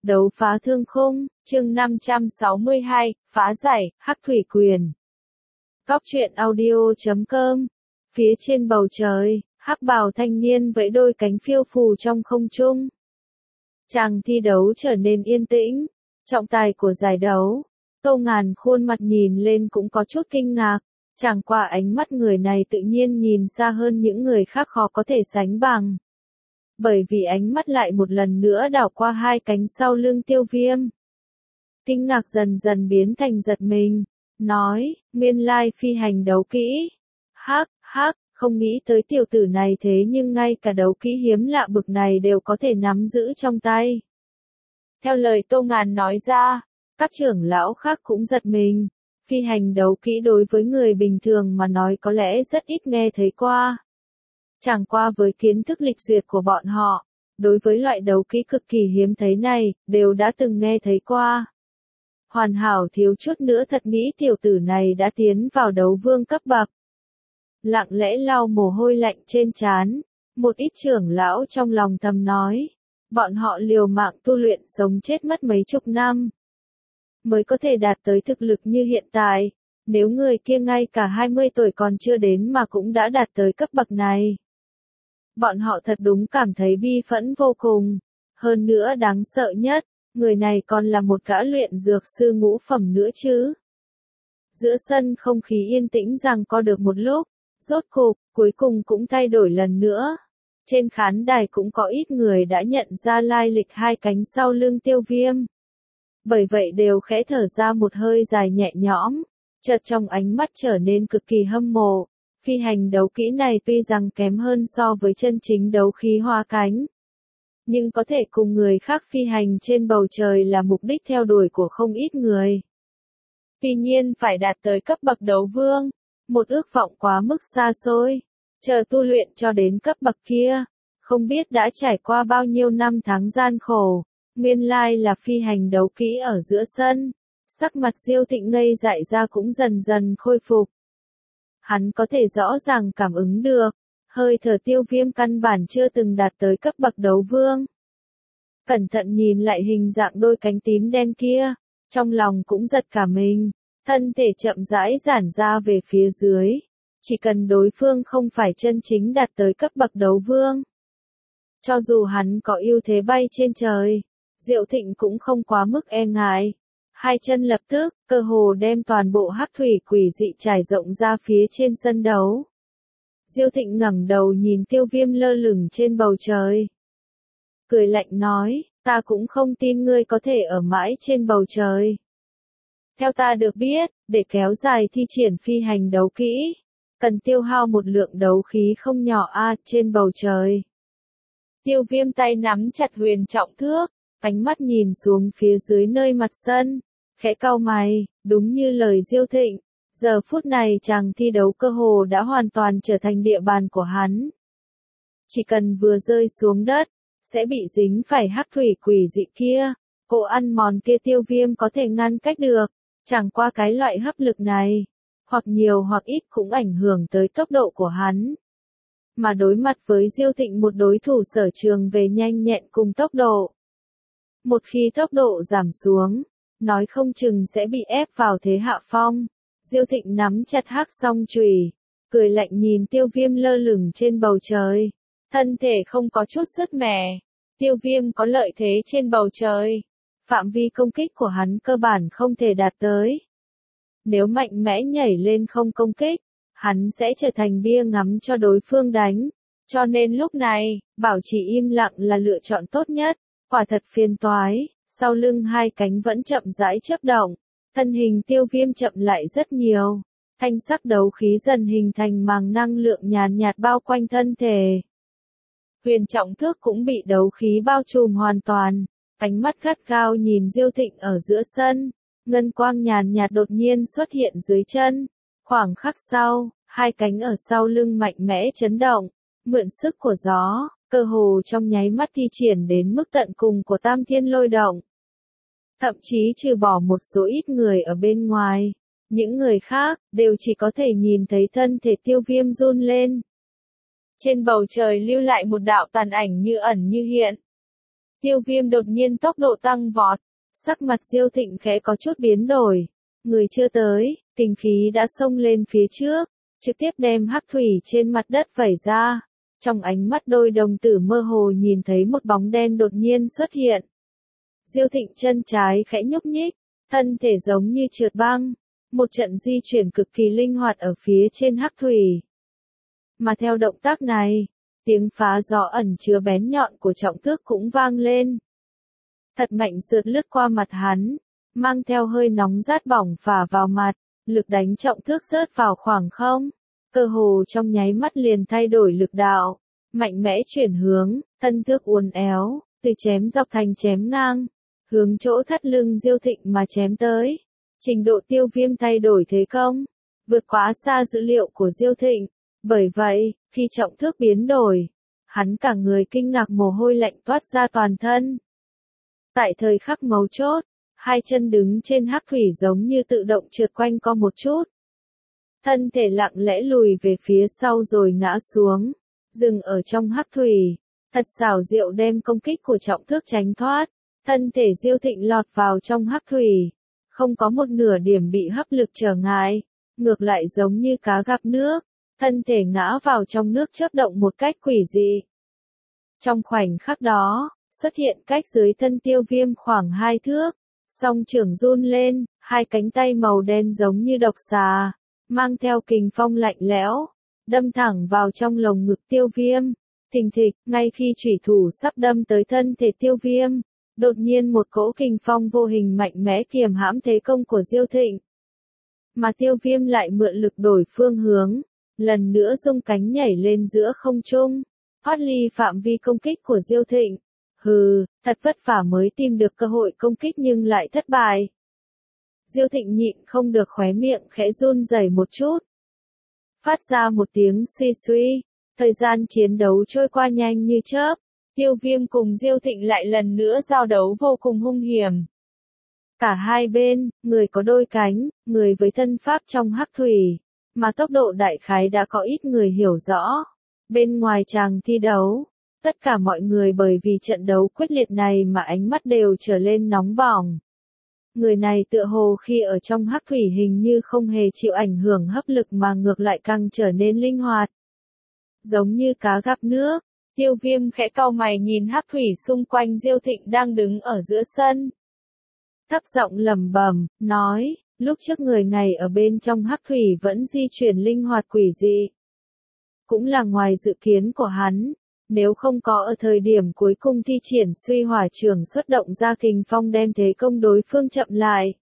Đấu phá thương khung, chương 562, phá giải, hắc thủy quyền. Góc truyện audio.com. Phía trên bầu trời, hắc bào thanh niên vẫy đôi cánh phiêu phù trong không trung. Chàng thi đấu trở nên yên tĩnh. Trọng tài của giải đấu, Tô Ngàn khuôn mặt nhìn lên cũng có chút kinh ngạc. Chẳng qua ánh mắt người này tự nhiên nhìn xa hơn những người khác khó có thể sánh bằng. Bởi vì ánh mắt lại một lần nữa đảo qua hai cánh sau lưng Tiêu Viêm. Kinh ngạc dần dần biến thành giật mình, nói, nguyên lai phi hành đấu kỹ. Hắc, không nghĩ tới tiểu tử này thế nhưng ngay cả đấu kỹ hiếm lạ bực này đều có thể nắm giữ trong tay. Theo lời Tô Ngàn nói ra, các trưởng lão khác cũng giật mình. Phi hành đấu kỹ đối với người bình thường mà nói có lẽ rất ít nghe thấy qua. Chẳng qua với kiến thức lịch duyệt của bọn họ, đối với loại đấu kỹ cực kỳ hiếm thấy này, đều đã từng nghe thấy qua. Hoàn hảo thiếu chút nữa thật nghĩ tiểu tử này đã tiến vào đấu vương cấp bậc. Lặng lẽ lau mồ hôi lạnh trên trán, một ít trưởng lão trong lòng thầm nói, bọn họ liều mạng tu luyện sống chết mất mấy chục năm, mới có thể đạt tới thực lực như hiện tại, nếu người kia ngay cả 20 tuổi còn chưa đến mà cũng đã đạt tới cấp bậc này. Bọn họ thật đúng cảm thấy bi phẫn vô cùng. Hơn nữa đáng sợ nhất, người này còn là một gã luyện dược sư ngũ phẩm nữa chứ. Giữa sân không khí yên tĩnh giằng co được một lúc, rốt cục, cuối cùng cũng thay đổi lần nữa. Trên khán đài cũng có ít người đã nhận ra lai lịch hai cánh sau lưng Tiêu Viêm. Bởi vậy đều khẽ thở ra một hơi dài nhẹ nhõm, chợt trong ánh mắt trở nên cực kỳ hâm mộ. Phi hành đấu kỹ này tuy rằng kém hơn so với chân chính đấu khí hoa cánh, nhưng có thể cùng người khác phi hành trên bầu trời là mục đích theo đuổi của không ít người. Tuy nhiên phải đạt tới cấp bậc đấu vương, một ước vọng quá mức xa xôi, chờ tu luyện cho đến cấp bậc kia, không biết đã trải qua bao nhiêu năm tháng gian khổ. Nguyên lai là phi hành đấu kỹ ở giữa sân, sắc mặt Diêu Thịnh ngây dại ra cũng dần dần khôi phục. Hắn có thể rõ ràng cảm ứng được, hơi thở Tiêu Viêm căn bản chưa từng đạt tới cấp bậc đấu vương. Cẩn thận nhìn lại hình dạng đôi cánh tím đen kia, trong lòng cũng giật cả mình, thân thể chậm rãi giãn ra về phía dưới, chỉ cần đối phương không phải chân chính đạt tới cấp bậc đấu vương. Cho dù hắn có ưu thế bay trên trời, Diệu Thịnh cũng không quá mức e ngại. Hai chân lập tức, cơ hồ đem toàn bộ hắc thủy quỷ dị trải rộng ra phía trên sân đấu. Diêu Thịnh ngẩng đầu nhìn Tiêu Viêm lơ lửng trên bầu trời. Cười lạnh nói, ta cũng không tin ngươi có thể ở mãi trên bầu trời. Theo ta được biết, để kéo dài thi triển phi hành đấu kỹ, cần tiêu hao một lượng đấu khí không nhỏ trên bầu trời. Tiêu Viêm tay nắm chặt huyền trọng thước, ánh mắt nhìn xuống phía dưới nơi mặt sân, khẽ cau mày, đúng như lời Diêu Thịnh, giờ phút này chàng thi đấu cơ hồ đã hoàn toàn trở thành địa bàn của hắn. Chỉ cần vừa rơi xuống đất, sẽ bị dính phải hắc thủy quỷ dị kia, cỗ ăn mòn kia Tiêu Viêm có thể ngăn cách được, chẳng qua cái loại hấp lực này, hoặc nhiều hoặc ít cũng ảnh hưởng tới tốc độ của hắn. Mà đối mặt với Diêu Thịnh một đối thủ sở trường về nhanh nhẹn cùng tốc độ. Một khi tốc độ giảm xuống, nói không chừng sẽ bị ép vào thế hạ phong. Diêu Thịnh nắm chặt hắc song chùy, cười lạnh nhìn Tiêu Viêm lơ lửng trên bầu trời. Thân thể không có chút sứt mẻ. Tiêu Viêm có lợi thế trên bầu trời. Phạm vi công kích của hắn cơ bản không thể đạt tới. Nếu mạnh mẽ nhảy lên không công kích, hắn sẽ trở thành bia ngắm cho đối phương đánh. Cho nên lúc này, bảo trì im lặng là lựa chọn tốt nhất. Quả thật phiền toái, sau lưng hai cánh vẫn chậm rãi chớp động, thân hình Tiêu Viêm chậm lại rất nhiều, thanh sắc đấu khí dần hình thành màng năng lượng nhàn nhạt bao quanh thân thể. Huyền trọng thước cũng bị đấu khí bao trùm hoàn toàn, ánh mắt gắt gao nhìn Diêu Thịnh ở giữa sân, ngân quang nhàn nhạt đột nhiên xuất hiện dưới chân, khoảng khắc sau, hai cánh ở sau lưng mạnh mẽ chấn động, mượn sức của gió. Cơ hồ trong nháy mắt thi triển đến mức tận cùng của Tam Thiên Lôi Động. Thậm chí trừ bỏ một số ít người ở bên ngoài, những người khác đều chỉ có thể nhìn thấy thân thể Tiêu Viêm run lên. Trên bầu trời lưu lại một đạo tàn ảnh như ẩn như hiện. Tiêu Viêm đột nhiên tốc độ tăng vọt, sắc mặt Diêu Thịnh khẽ có chút biến đổi. Người chưa tới, kinh khí đã xông lên phía trước, trực tiếp đem hắc thủy trên mặt đất vẩy ra. Trong ánh mắt đôi đồng tử mơ hồ nhìn thấy một bóng đen đột nhiên xuất hiện. Diêu Thịnh chân trái khẽ nhúc nhích, thân thể giống như trượt băng, một trận di chuyển cực kỳ linh hoạt ở phía trên hắc thủy. Mà theo động tác này, tiếng phá gió ẩn chứa bén nhọn của trọng thước cũng vang lên. Thật mạnh sượt lướt qua mặt hắn, mang theo hơi nóng rát bỏng phả vào mặt, lực đánh trọng thước rớt vào khoảng không, cơ hồ trong nháy mắt liền thay đổi lực đạo, mạnh mẽ chuyển hướng, thân thước uốn éo, từ chém dọc thành chém ngang, hướng chỗ thắt lưng Diêu Thịnh mà chém tới. Trình độ Tiêu Viêm thay đổi thế công, vượt quá xa dữ liệu của Diêu Thịnh, bởi vậy, khi trọng thước biến đổi, hắn cả người kinh ngạc mồ hôi lạnh toát ra toàn thân. Tại thời khắc mấu chốt, hai chân đứng trên hắc thủy giống như tự động trượt quanh co một chút. Thân thể lặng lẽ lùi về phía sau rồi ngã xuống, dừng ở trong hắc thủy, thật xảo diệu đem công kích của trọng thước tránh thoát. Thân thể Diêu Thịnh lọt vào trong hắc thủy, không có một nửa điểm bị hấp lực trở ngại, ngược lại giống như cá gặp nước, thân thể ngã vào trong nước chớp động một cách quỷ dị. Trong khoảnh khắc đó, xuất hiện cách dưới thân Tiêu Viêm khoảng 2 thước, song trưởng run lên, hai cánh tay màu đen giống như độc xà, mang theo kình phong lạnh lẽo, đâm thẳng vào trong lồng ngực Tiêu Viêm. Thình thịch, ngay khi chủy thủ sắp đâm tới thân thể Tiêu Viêm, đột nhiên một cỗ kình phong vô hình mạnh mẽ kiềm hãm thế công của Diêu Thịnh. Mà Tiêu Viêm lại mượn lực đổi phương hướng, lần nữa rung cánh nhảy lên giữa không trung, thoát ly phạm vi công kích của Diêu Thịnh. Hừ, thật vất vả mới tìm được cơ hội công kích nhưng lại thất bại. Diêu Thịnh nhịn không được khóe miệng khẽ run rẩy một chút. Phát ra một tiếng suy suy, thời gian chiến đấu trôi qua nhanh như chớp. Tiêu Viêm cùng Diêu Thịnh lại lần nữa giao đấu vô cùng hung hiểm. Cả hai bên, người có đôi cánh, người với thân pháp trong hắc thủy, mà tốc độ đại khái đã có ít người hiểu rõ. Bên ngoài tràng thi đấu, tất cả mọi người bởi vì trận đấu quyết liệt này mà ánh mắt đều trở lên nóng bỏng. Người này tựa hồ khi ở trong hắc thủy hình như không hề chịu ảnh hưởng hấp lực mà ngược lại càng trở nên linh hoạt. Giống như cá gặp nước. Tiêu Viêm khẽ cau mày nhìn hắc thủy xung quanh Diêu Thịnh đang đứng ở giữa sân. Thấp giọng lẩm bẩm, nói, lúc trước người này ở bên trong hắc thủy vẫn di chuyển linh hoạt quỷ dị. Cũng là ngoài dự kiến của hắn, nếu không có ở thời điểm cuối cùng thi triển suy hỏa trường xuất động ra kình phong đem thế công đối phương chậm lại.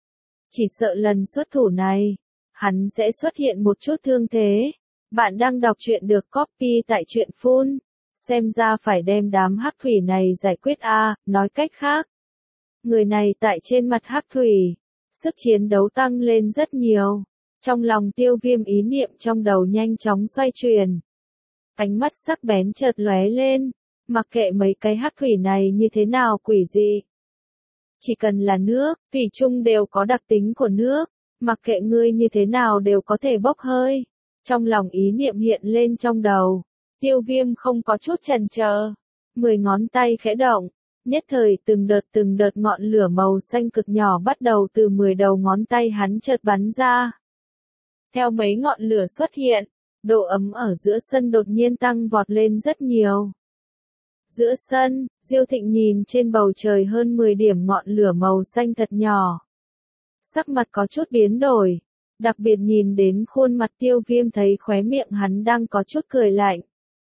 Chỉ sợ lần xuất thủ này, hắn sẽ xuất hiện một chút thương thế. Bạn đang đọc truyện được copy tại truyện Phun. Xem ra phải đem đám hắc thủy này giải quyết nói cách khác. Người này tại trên mặt hắc thủy, sức chiến đấu tăng lên rất nhiều. Trong lòng Tiêu Viêm ý niệm trong đầu nhanh chóng xoay chuyển. Ánh mắt sắc bén chợt lóe lên, mặc kệ mấy cái hắc thủy này như thế nào quỷ dị. Chỉ cần là nước, thủy chung đều có đặc tính của nước, mặc kệ ngươi như thế nào đều có thể bốc hơi. Trong lòng ý niệm hiện lên trong đầu. Tiêu Viêm không có chút chần chờ, 10 ngón tay khẽ động, nhất thời từng đợt ngọn lửa màu xanh cực nhỏ bắt đầu từ 10 đầu ngón tay hắn chợt bắn ra. Theo mấy ngọn lửa xuất hiện, độ ấm ở giữa sân đột nhiên tăng vọt lên rất nhiều. Giữa sân, Diêu Thịnh nhìn trên bầu trời hơn 10 điểm ngọn lửa màu xanh thật nhỏ. Sắc mặt có chút biến đổi, đặc biệt nhìn đến khuôn mặt Tiêu Viêm thấy khóe miệng hắn đang có chút cười lạnh.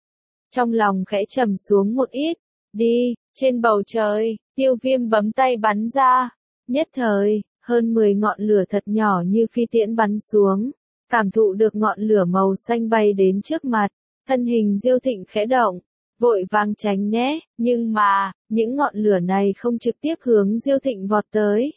Trong lòng khẽ trầm xuống một ít, đi, trên bầu trời, Tiêu Viêm bấm tay bắn ra, nhất thời, hơn 10 ngọn lửa thật nhỏ như phi tiễn bắn xuống, cảm thụ được ngọn lửa màu xanh bay đến trước mặt, thân hình Diêu Thịnh khẽ động, vội vàng tránh né, nhưng mà, những ngọn lửa này không trực tiếp hướng Diêu Thịnh vọt tới,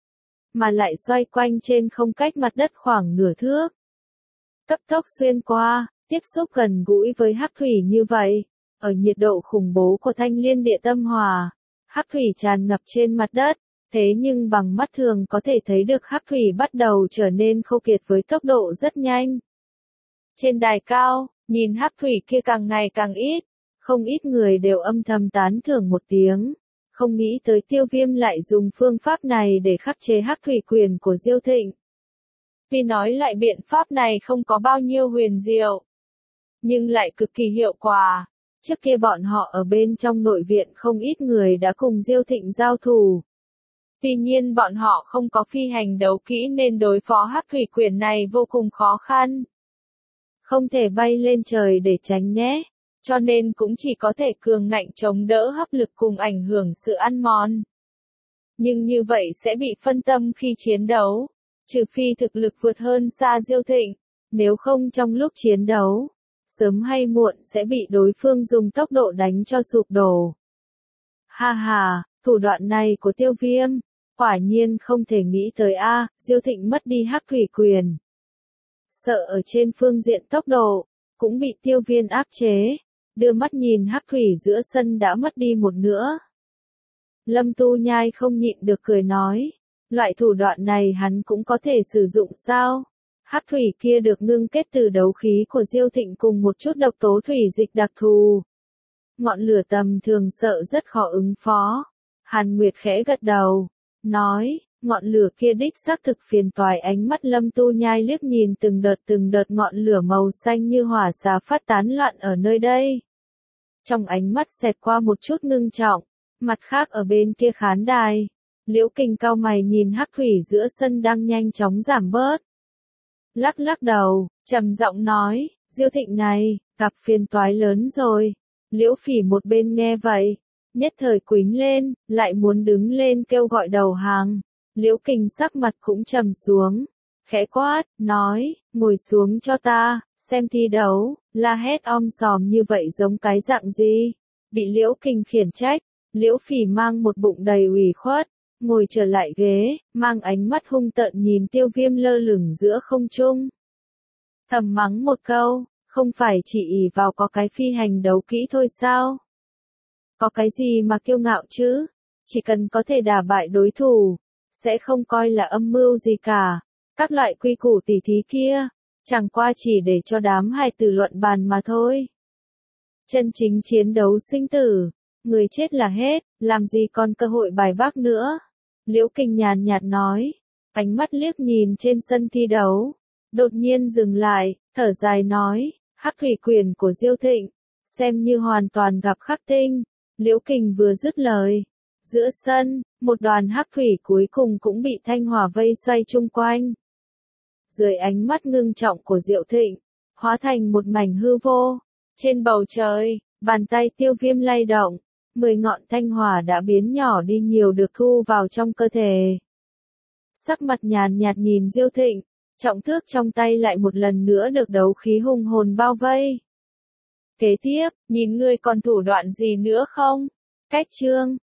mà lại xoay quanh trên không cách mặt đất khoảng nửa thước. Cấp tốc xuyên qua. Tiếp xúc gần gũi với hắc thủy như vậy, ở nhiệt độ khủng bố của thanh liên địa tâm hỏa, hắc thủy tràn ngập trên mặt đất, thế nhưng bằng mắt thường có thể thấy được hắc thủy bắt đầu trở nên khô kiệt với tốc độ rất nhanh. Trên đài cao, nhìn hắc thủy kia càng ngày càng ít, không ít người đều âm thầm tán thưởng một tiếng, không nghĩ tới Tiêu Viêm lại dùng phương pháp này để khắc chế hắc thủy quyền của Diêu Thịnh. Vì nói lại biện pháp này không có bao nhiêu huyền diệu, nhưng lại cực kỳ hiệu quả. Trước kia bọn họ ở bên trong nội viện không ít người đã cùng Diêu Thịnh giao thủ. Tuy nhiên bọn họ không có phi hành đấu kỹ nên đối phó hắc thủy quyền này vô cùng khó khăn. Không thể bay lên trời để tránh né, cho nên cũng chỉ có thể cường ngạnh chống đỡ hấp lực cùng ảnh hưởng sự ăn mòn. Nhưng như vậy sẽ bị phân tâm khi chiến đấu, trừ phi thực lực vượt hơn xa Diêu Thịnh, nếu không trong lúc chiến đấu, sớm hay muộn sẽ bị đối phương dùng tốc độ đánh cho sụp đổ. Ha ha, thủ đoạn này của Tiêu Viêm, quả nhiên không thể nghĩ tới a. Diêu Thịnh mất đi hắc thủy quyền. Sợ ở trên phương diện tốc độ, cũng bị Tiêu Viêm áp chế, đưa mắt nhìn hắc thủy giữa sân đã mất đi một nửa. Lâm Tu Nhai không nhịn được cười nói, loại thủ đoạn này hắn cũng có thể sử dụng sao? Hắc thủy kia được ngưng kết từ đấu khí của Diêu Thịnh cùng một chút độc tố thủy dịch đặc thù. Ngọn lửa tầm thường sợ rất khó ứng phó. Hàn Nguyệt khẽ gật đầu, nói, ngọn lửa kia đích xác thực phiền toái. Ánh mắt Lâm Tu Nhai liếc nhìn từng đợt ngọn lửa màu xanh như hỏa xà phát tán loạn ở nơi đây. Trong ánh mắt xẹt qua một chút ngưng trọng, mặt khác ở bên kia khán đài, Liễu Kình cau mày nhìn hắc thủy giữa sân đang nhanh chóng giảm bớt. Lắc đầu, trầm giọng nói, Diêu Thịnh này, gặp phiền toái lớn rồi. Liễu Phỉ một bên nghe vậy, nhất thời quýnh lên, lại muốn đứng lên kêu gọi đầu hàng. Liễu Kình sắc mặt cũng trầm xuống, khẽ quát, nói, ngồi xuống cho ta, xem thi đấu, la hét om sòm như vậy giống cái dạng gì. Bị Liễu Kình khiển trách, Liễu Phỉ mang một bụng đầy ủy khuất, ngồi trở lại ghế, mang ánh mắt hung tợn nhìn Tiêu Viêm lơ lửng giữa không trung. Thầm mắng một câu, không phải chỉ ỷ vào có cái phi hành đấu kỹ thôi sao? Có cái gì mà kiêu ngạo chứ? Chỉ cần có thể đả bại đối thủ, sẽ không coi là âm mưu gì cả. Các loại quy củ tỉ thí kia, chẳng qua chỉ để cho đám hài tử luận bàn mà thôi. Chân chính chiến đấu sinh tử, người chết là hết, làm gì còn cơ hội bài bác nữa. Liễu Kình nhàn nhạt nói, ánh mắt liếc nhìn trên sân thi đấu, đột nhiên dừng lại, thở dài nói, hắc thủy quyền của Diêu Thịnh, xem như hoàn toàn gặp khắc tinh. Liễu Kình vừa dứt lời, giữa sân, một đoàn hắc thủy cuối cùng cũng bị thanh hỏa vây xoay chung quanh. Dưới ánh mắt ngưng trọng của Diêu Thịnh, hóa thành một mảnh hư vô. Trên bầu trời, bàn tay Tiêu Viêm lay động, 10 ngọn thanh hỏa đã biến nhỏ đi nhiều được thu vào trong cơ thể. Sắc mặt nhàn nhạt nhìn Diêu Thịnh, trọng thước trong tay lại một lần nữa được đấu khí hùng hồn bao vây. Kế tiếp, nhìn ngươi còn thủ đoạn gì nữa không? Cách chương